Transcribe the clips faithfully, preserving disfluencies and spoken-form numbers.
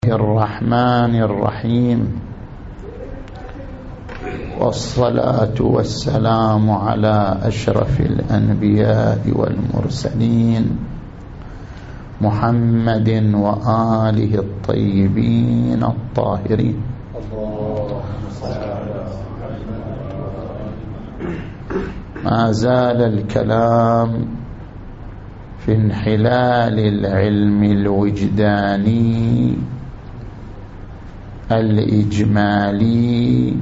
الرحمن الرحيم، والصلاة والسلام على أشرف الأنبياء والمرسلين محمد وآله الطيبين الطاهرين. ما زال الكلام في انحلال العلم الوجداني الإجمالي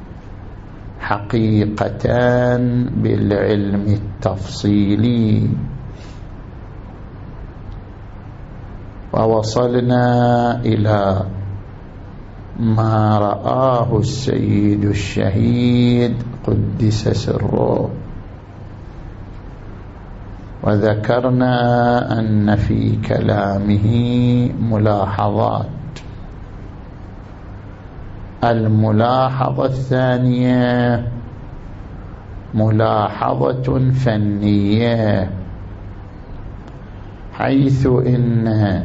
حقيقة بالعلم التفصيلي، ووصلنا إلى ما رآه السيد الشهيد قدس سره، وذكرنا أن في كلامه ملاحظات. الملاحظة الثانية ملاحظة فنية، حيث إن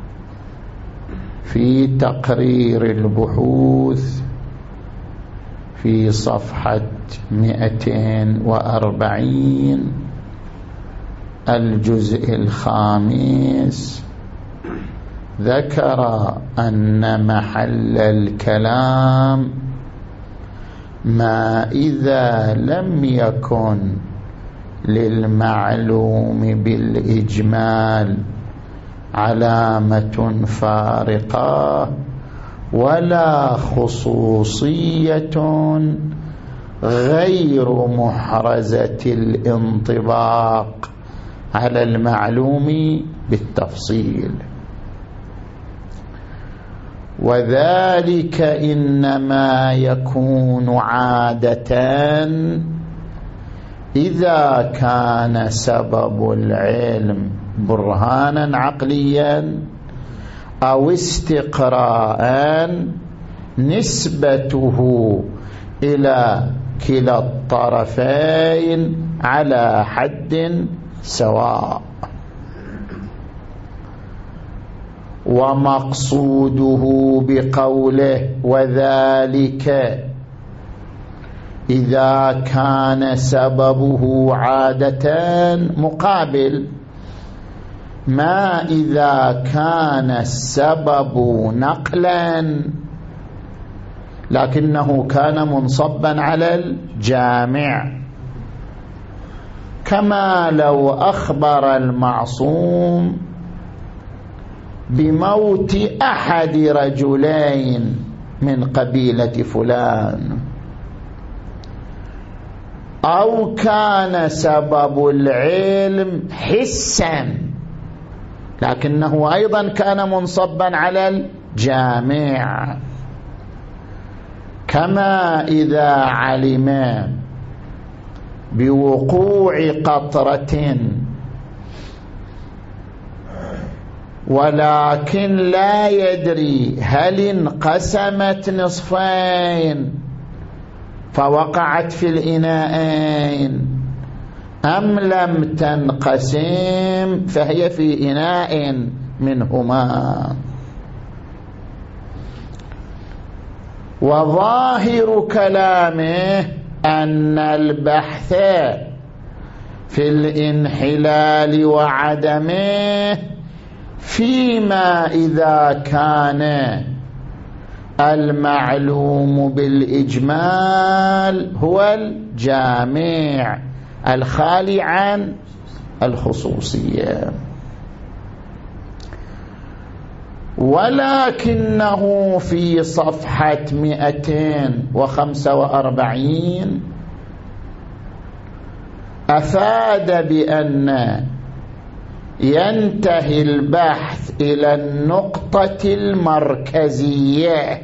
في تقرير البحوث في صفحة مئتين وأربعين الجزء الخامس ذكر أن محل الكلام ما إذا لم يكن للمعلوم بالإجمال علامة فارقة ولا خصوصية غير محرزة الانطباق على المعلوم بالتفصيل، وذلك إنما يكون عادة إذا كان سبب العلم برهانا عقليا أو استقراء نسبته إلى كلا الطرفين على حد سواء، ومقصوده بقوله وذلك إذا كان سببه عادة مقابل ما إذا كان السبب نقلا لكنه كان منصبا على الجامع، كما لو أخبر المعصوم بموت أحد رجلين من قبيلة فلان، أو كان سبب العلم حسا لكنه أيضا كان منصبا على الجامع، كما إذا علم بوقوع قطرة ولكن لا يدري هل انقسمت نصفين فوقعت في الإناءين أم لم تنقسم فهي في إناء منهما. وظاهر كلامه أن البحث في الانحلال وعدمه فيما إذا كان المعلوم بالإجمال هو الجامع الخالي عن الخصوصية، ولكنه في صفحة مئتين وخمسة وأربعين أفاد بأن ينتهي البحث إلى النقطة المركزية،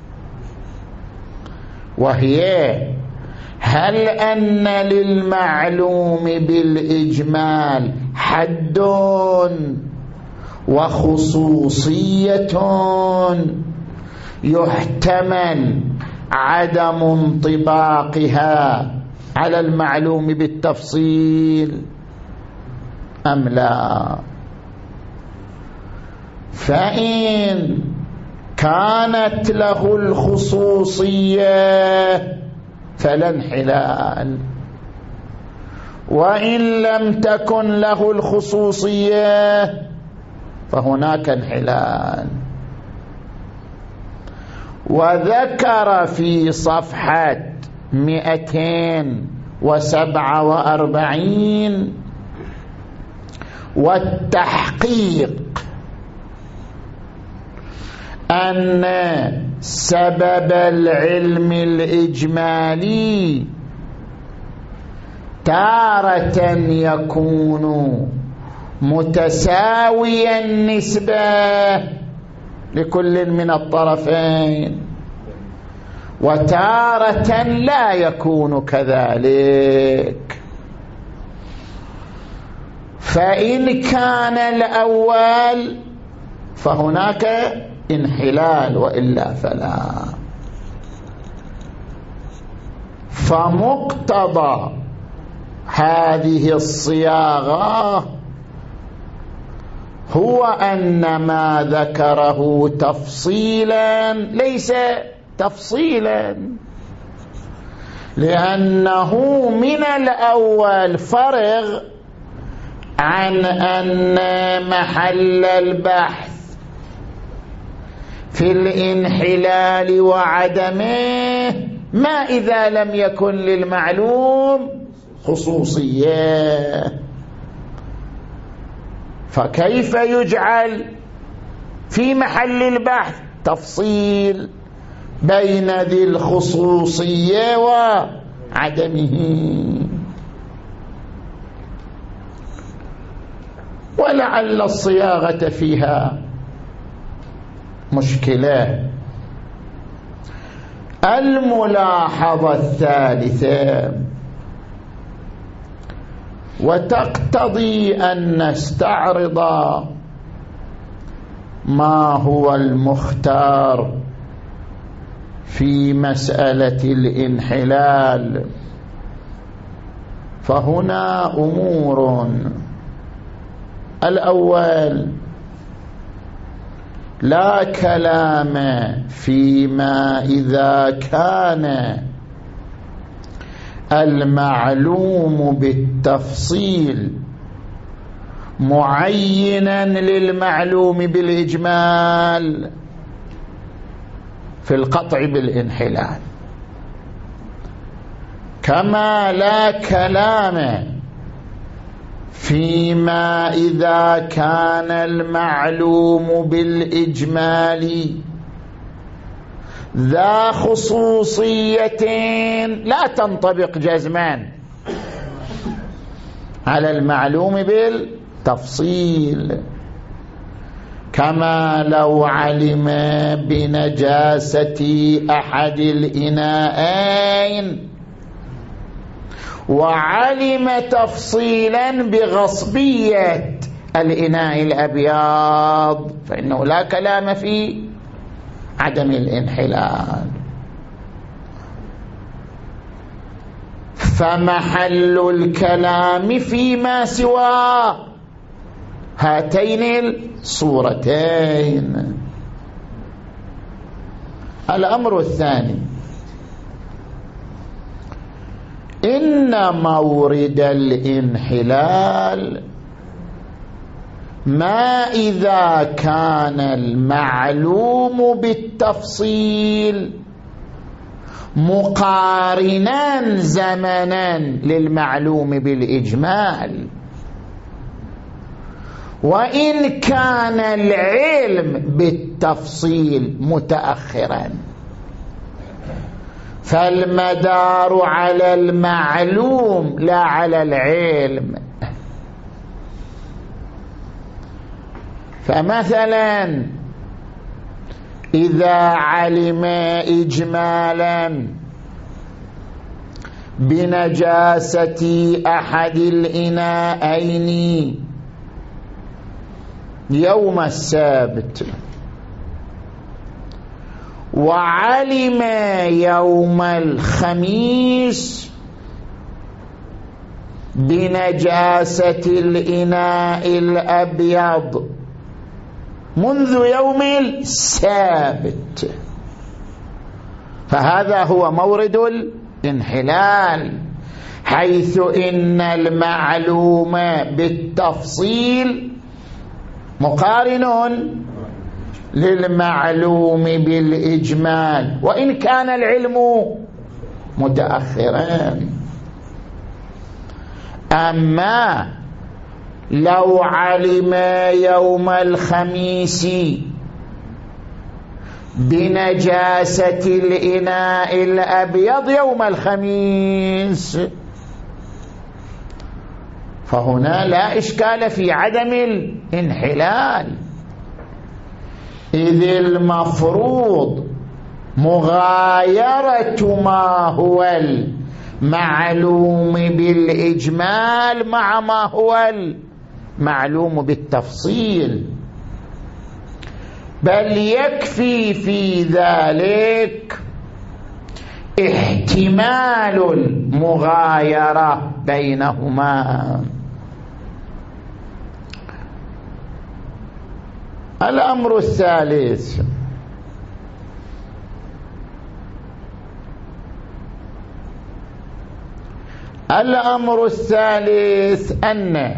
وهي هل أن للمعلوم بالإجمال حد وخصوصية يحتمل عدم انطباقها على المعلوم بالتفصيل أم لا؟ فإن كانت له الخصوصية فلا انحلال، وإن لم تكن له الخصوصية فهناك انحلال. وذكر في صفحة مئتين وسبعة وأربعين والتحقيق أن سبب العلم الإجمالي تارة يكون متساوي النسبة لكل من الطرفين، وتارة لا يكون كذلك. فإن كان الأول فهناك انحلال، وإلا فلا. فمقتضى هذه الصياغة هو أن ما ذكره تفصيلا ليس تفصيلا، لأنه من الأول فرغ عن أن محل البحث في الانحلال وعدمه ما إذا لم يكن للمعلوم خصوصية. فكيف يجعل في محل البحث تفصيل بين ذي الخصوصية وعدمه؟ ولعل الصياغة فيها مشكلة. الملاحظة الثالثة، وتقتضي أن نستعرض ما هو المختار في مسألة الانحلال. فهنا أمور: الأول، لا كلام فيما إذا كان المعلوم بالتفصيل معينا للمعلوم بالإجمال في القطع بالانحلال، كما لا كلام فيما إذا كان المعلوم بالإجمال ذا خصوصية لا تنطبق جزمان على المعلوم بالتفصيل، كما لو علم بنجاسة أحد الإناءين وعلم تفصيلا بغصبية الإناء الأبيض فإنه لا كلام في عدم الانحلال. فمحل الكلام فيما سوى هاتين الصورتين. الأمر الثاني، إن مورد الانحلال ما إذا كان المعلوم بالتفصيل مقارنا زمنا للمعلوم بالإجمال، وإن كان العلم بالتفصيل متأخرا فالمدار على المعلوم لا على العلم. فمثلا إذا علم إجمالا بنجاسة أحد الإناءين يوم السبت وعلم يوم الخميس بنجاسة الإناء الأبيض منذ يوم السابت، فهذا هو مورد الانحلال، حيث إن المعلوم بالتفصيل مقارن للمعلوم بالإجمال، وإن كان العلم متأخرا. أما لو علم يوم الخميس بنجاسة الإناء الأبيض يوم الخميس، فهنا لا إشكال في عدم الانحلال، إذ المفروض مغايرة ما هو المعلوم بالإجمال مع ما هو المعلوم بالتفصيل، بل يكفي في ذلك احتمال المغايرة بينهما. الأمر الثالث، الأمر الثالث أن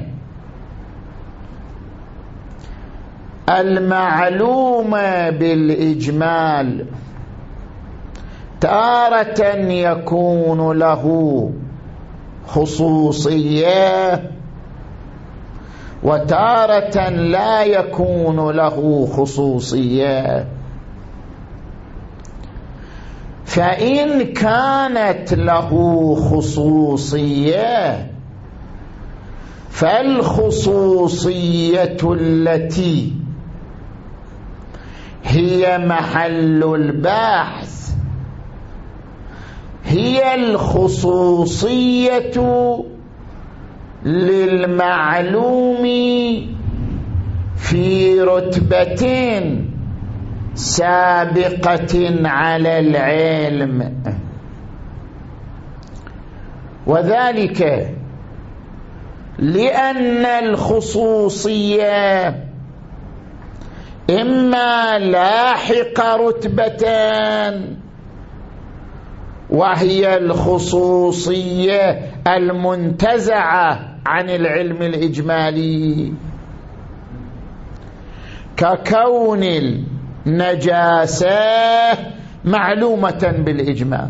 المعلوم بالإجمال تارة يكون له خصوصية وتارة لا يكون له خصوصية. فإن كانت له خصوصية فالخصوصية التي هي محل البحث هي الخصوصية للمعلوم في رتبة سابقة على العلم، وذلك لأن الخصوصية إما لاحق رتبتان، وهي الخصوصية المنتزعة عن العلم الإجمالي، ككون النجاسة معلومة بالإجمال،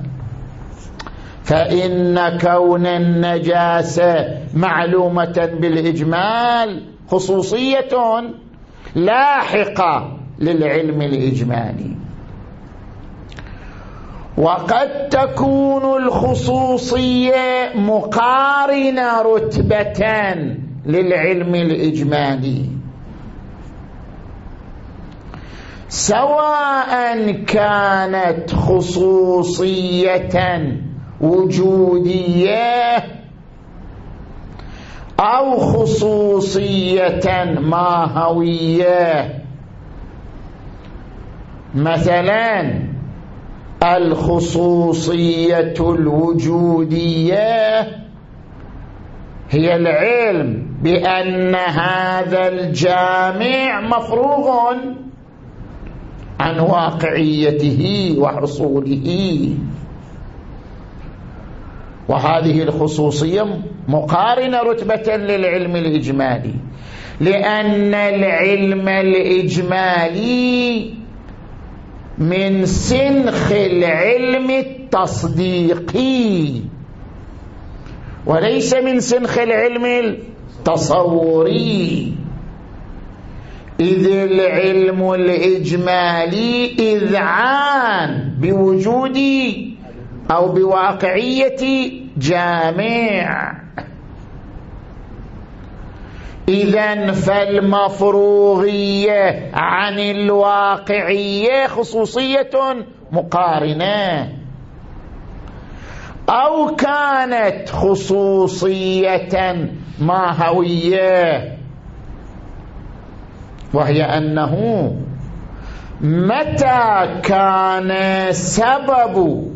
فإن كون النجاسة معلومة بالإجمال خصوصية لاحقة للعلم الإجمالي. وقد تكون الخصوصية مقارنة رتبة للعلم الإجمالي، سواء كانت خصوصية وجودية أو خصوصية ماهوية. مثلا الخصوصية الوجودية هي العلم بأن هذا الجامع مفروغ عن واقعيته وحصوله، وهذه الخصوصية مقارنة رتبة للعلم الإجمالي، لأن العلم الإجمالي من سنخ العلم التصديقي وليس من سنخ العلم التصوري، إذ العلم الإجمالي إذعان بوجود أو بواقعية جامع. إذن فالمفروغية عن الواقعية خصوصية مقارنة، أو كانت خصوصية ماهوية، وهي أنه متى كان سبب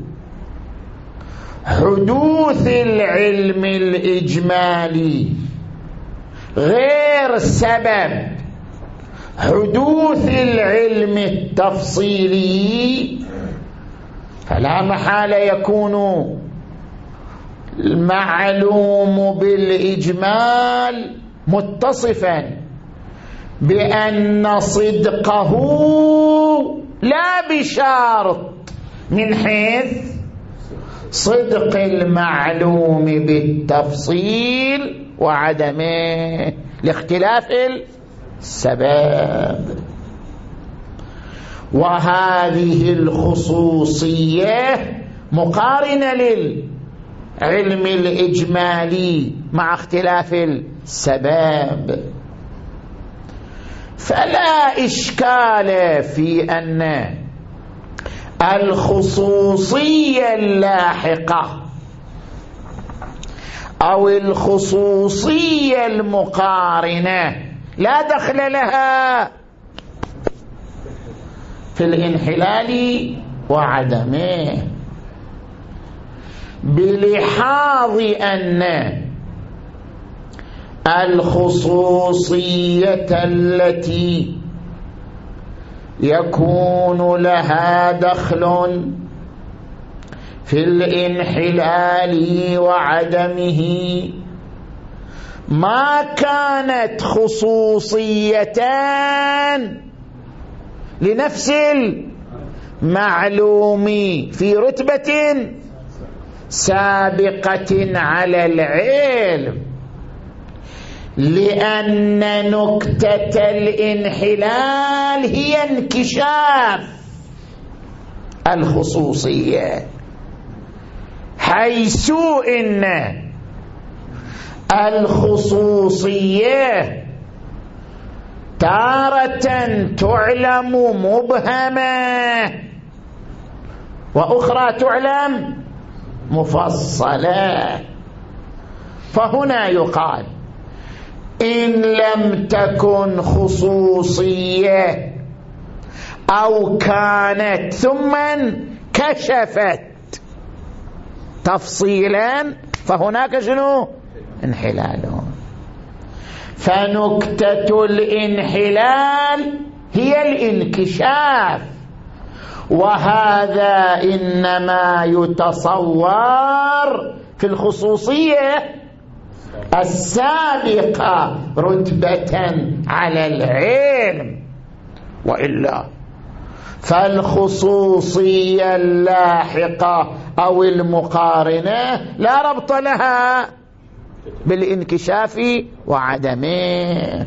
حدوث العلم الإجمالي غير سبب حدوث العلم التفصيلي فلا محالة يكون المعلوم بالإجمال متصفا بأن صدقه لا بشرط من حيث صدق المعلوم بالتفصيل وعدمه لاختلاف السبب. وهذه الخصوصية مقارنة للعلم الإجمالي مع اختلاف السبب، فلا إشكال في أن الخصوصية اللاحقة أو الخصوصية المقارنة لا دخل لها في الانحلال وعدمه، بلحاظ أن الخصوصية التي يكون لها دخل في الانحلال وعدمه ما كانت خصوصيتان لنفس المعلوم في رتبة سابقة على العلم، لأن نكتة الانحلال هي انكشاف الخصوصية، حيث إن الخصوصية تارة تعلم مبهمة وأخرى تعلم مفصلة. فهنا يقال إن لم تكن خصوصية أو كانت ثم كشفت تفصيلا فهناك شنو؟ انحلال. فنكتة الانحلال هي الانكشاف، وهذا إنما يتصور في الخصوصية السابقة رتبة على العلم، وإلا فالخصوصية اللاحقة أو المقارنة لا ربط لها بالانكشاف وعدمه.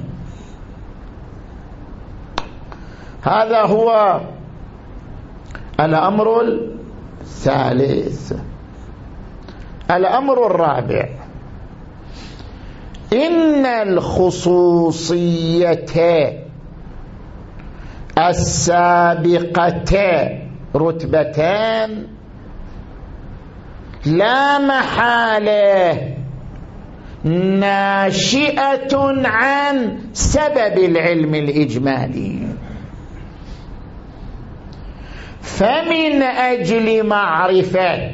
هذا هو الأمر الثالث. الأمر الرابع: إن الخصوصية السابقة رتبتان لا محالة ناشئة عن سبب العلم الإجمالي، فمن أجل معرفة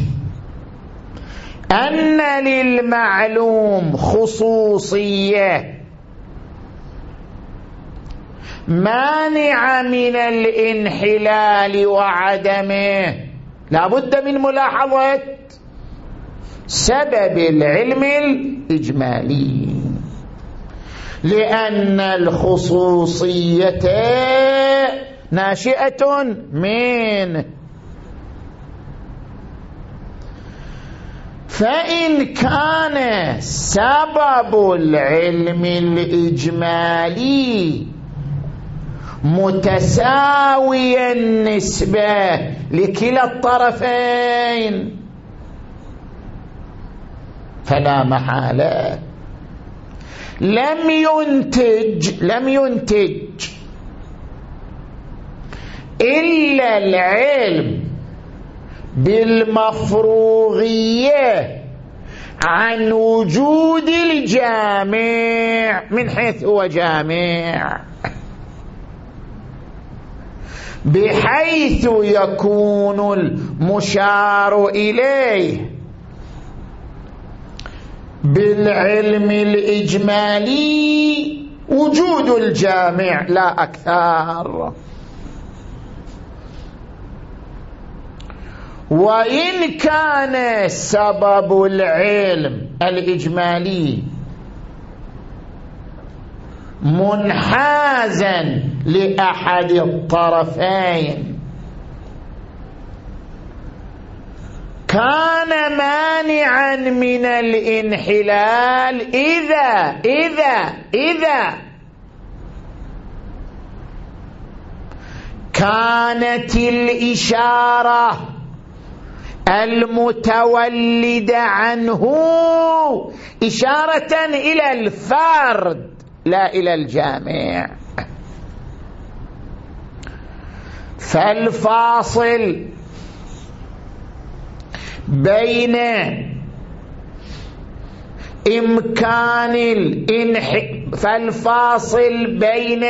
أن للمعلوم خصوصية مانعة من الانحلال وعدمه لا بد من ملاحظة سبب العلم الإجمالي، لأن الخصوصية ناشئة من، فإن كان سبب العلم الإجمالي متساوي النسبة لكلا الطرفين فلا محالة لم ينتج لم ينتج إلا العلم بالمفروغية عن وجود الجامع من حيث هو جامع، بحيث يكون المشار إليه بالعلم الإجمالي وجود الجامع لا أكثر. وإن كان سبب العلم الإجمالي منحازا لأحد الطرفين كان مانعا من الانحلال إذا إذا إذا كانت الإشارة المتولدة عنه إشارة إلى الفرد لا إلى الجامع. فالفاصل بين إمكان الانح... فالفاصل بين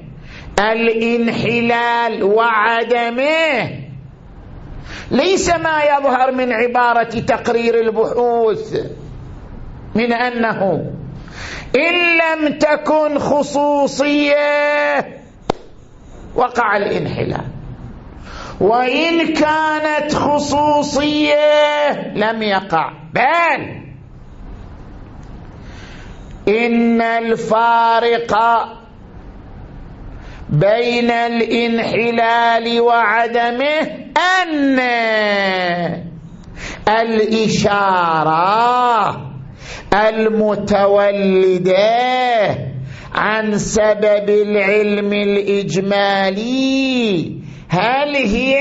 الانحلال وعدمه ليس ما يظهر من عبارة تقرير البحوث من أنه إن لم تكن خصوصية وقع الانحلال، وإن كانت خصوصية لم يقع، بل إن الفارق بين الانحلال وعدمه أن الإشارة المتولدة عن سبب العلم الإجمالي هل هي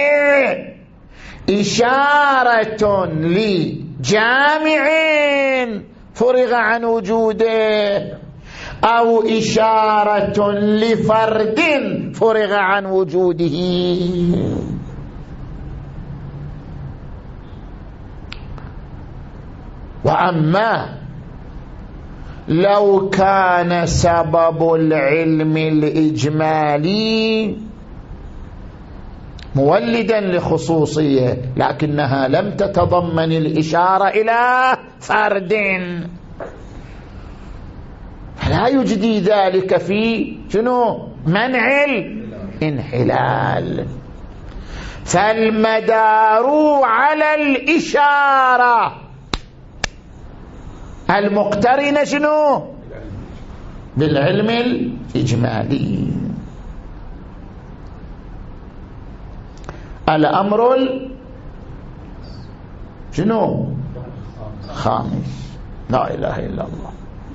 إشارة لجامع فرغ عن وجوده أو إشارة لفرد فرغ عن وجوده. وأما لو كان سبب العلم الإجمالي مولدا لخصوصية لكنها لم تتضمن الإشارة إلى فرد فلا يجدي ذلك في شنو؟ منع الانحلال. فالمدار على الإشارة المقترنة شنو؟ بالعلم الإجمالي. الأمر ال... شنو؟ خامس. لا إله إلا الله.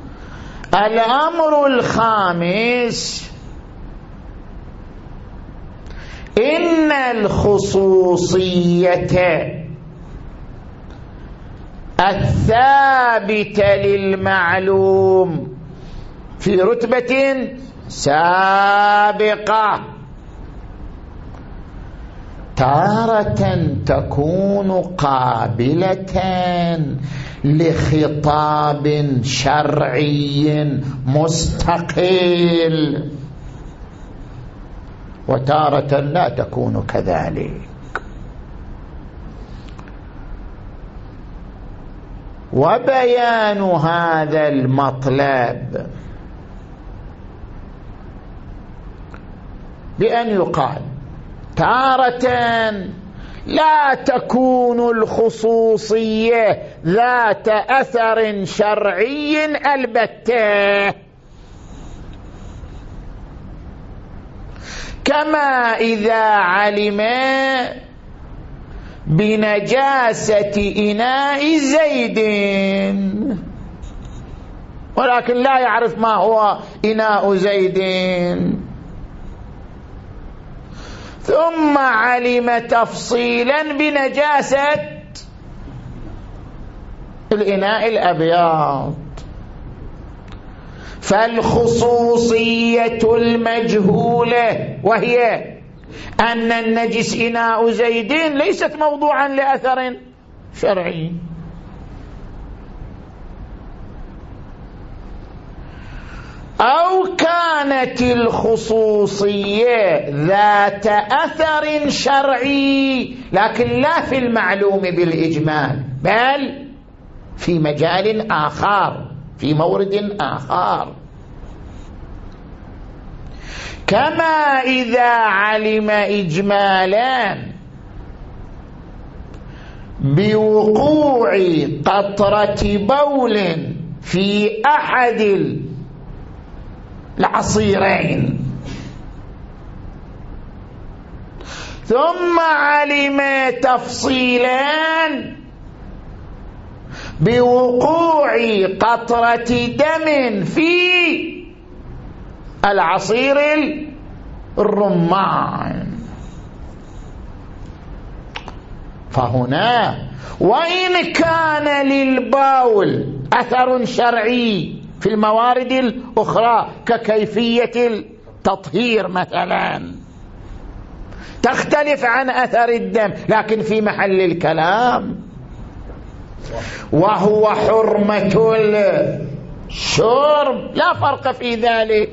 الأمر الخامس إن الخصوصية الثابتة للمعلوم في رتبة سابقة تارة تكون قابلة لخطاب شرعي مستقل وتارة لا تكون كذلك. وبيان هذا المطلب بأن يقال تارة لا تكون الخصوصية ذات أثر شرعي البتة، كما إذا علم بنجاسة إناء زيد ولكن لا يعرف ما هو إناء زيد، ثم علم تفصيلا بنجاسة الإناء الأبيض. فالخصوصية المجهولة وهي أن النجس إناء زيد ليست موضوعا لأثر شرعي. أو كانت الخصوصية ذات أثر شرعي لكن لا في المعلوم بالإجمال بل في مجال آخر في مورد آخر. كما إذا علم إجمالا بوقوع قطرة بول في أحد العصيرين ثم علم تفصيلا بوقوع قطرة دم في العصير الرمان، فهنا وإن كان للبول أثر شرعي في الموارد الأخرى ككيفية التطهير مثلا تختلف عن أثر الدم، لكن في محل الكلام وهو حرمة الشرب لا فرق في ذلك.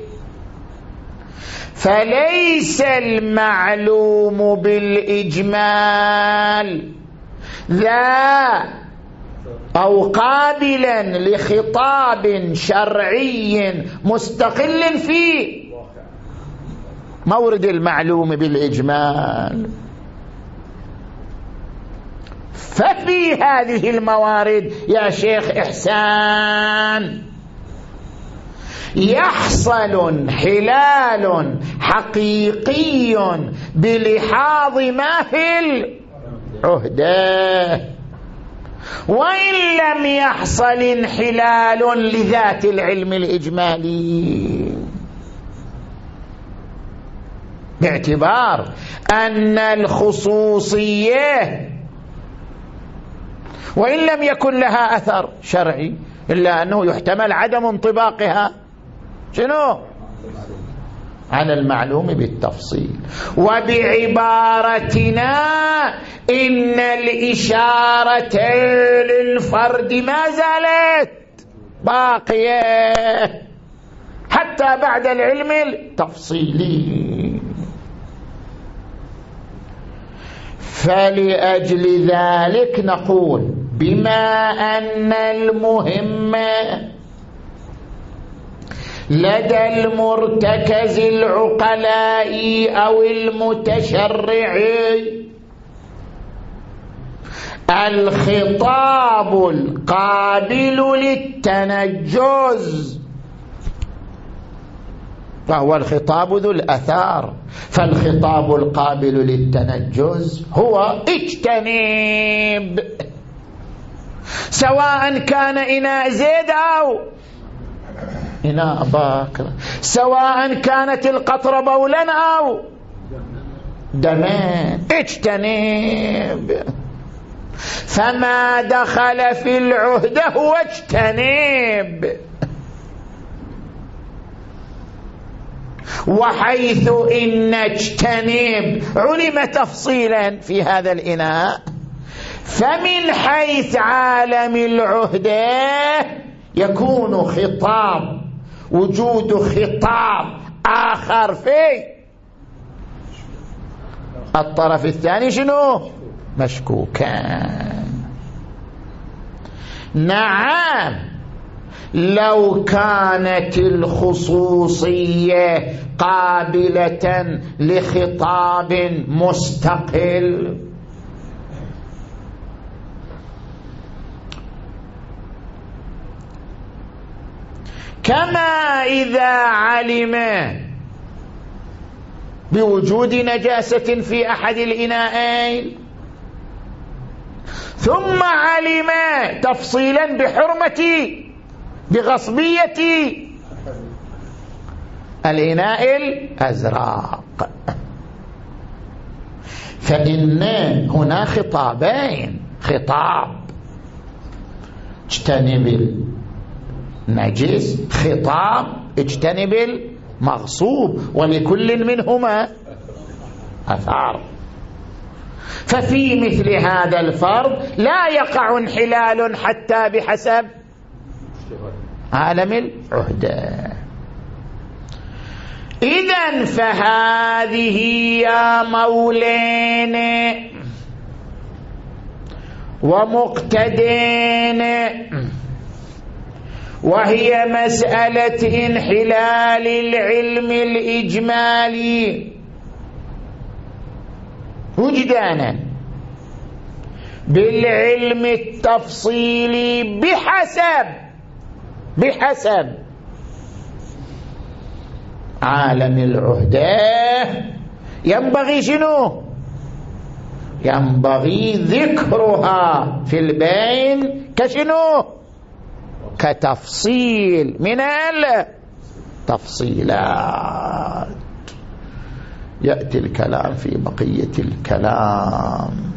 فليس المعلوم بالإجمال ذا أو قابلا لخطاب شرعي مستقل في مورد المعلوم بالإجمال. ففي هذه الموارد يا شيخ إحسان يحصل انحلال حقيقي بلحاظ ما في العهدة، وإن لم يحصل انحلال لذات العلم الإجمالي، باعتبار أن الخصوصية وإن لم يكن لها أثر شرعي إلا أنه يحتمل عدم انطباقها شنو على المعلوم بالتفصيل. وبعبارتنا إن الإشارة للفرد ما زالت باقية حتى بعد العلم التفصيلي. فلأجل ذلك نقول بما أن المهم لدى المرتكز العقلاء أو المتشرعي الخطاب القابل للتنجز فهو الخطاب ذو الأثار، فالخطاب القابل للتنجز هو اجتنب، سواء كان إناء زيد أو إناء باكر، سواء كانت القطرة بولا أو دمان، اجتنب. فما دخل في العهدة هو اجتنب، وحيث إن اجتنب علم تفصيلا في هذا الإناء، فمن حيث عالم العهدة يكون خطاب وجود خطاب آخر في الطرف الثاني شنو مشكوكان. نعم لو كانت الخصوصية قابلة لخطاب مستقل كما إذا علم بوجود نجاسة في أحد الإناءين ثم علم تفصيلا بحرمة بغصبية الإناء الأزرق، فإن هنا خطابين، خطاب اجتنب النجس، خطاب اجتنب المغصوب، ولكل منهما أثار. ففي مثل هذا الفرض لا يقع انحلال حتى بحسب عالم العهدة. إذن فهذه يا مولين ومقتدين وهي مسألة انحلال العلم الإجمالي وجدانا بالعلم التفصيلي بحسب بحسب عالم العهدة، ينبغي شنو؟ ينبغي ذكرها في البين كشنو؟ كتفصيل من التفصيلات. يأتي الكلام في بقية الكلام.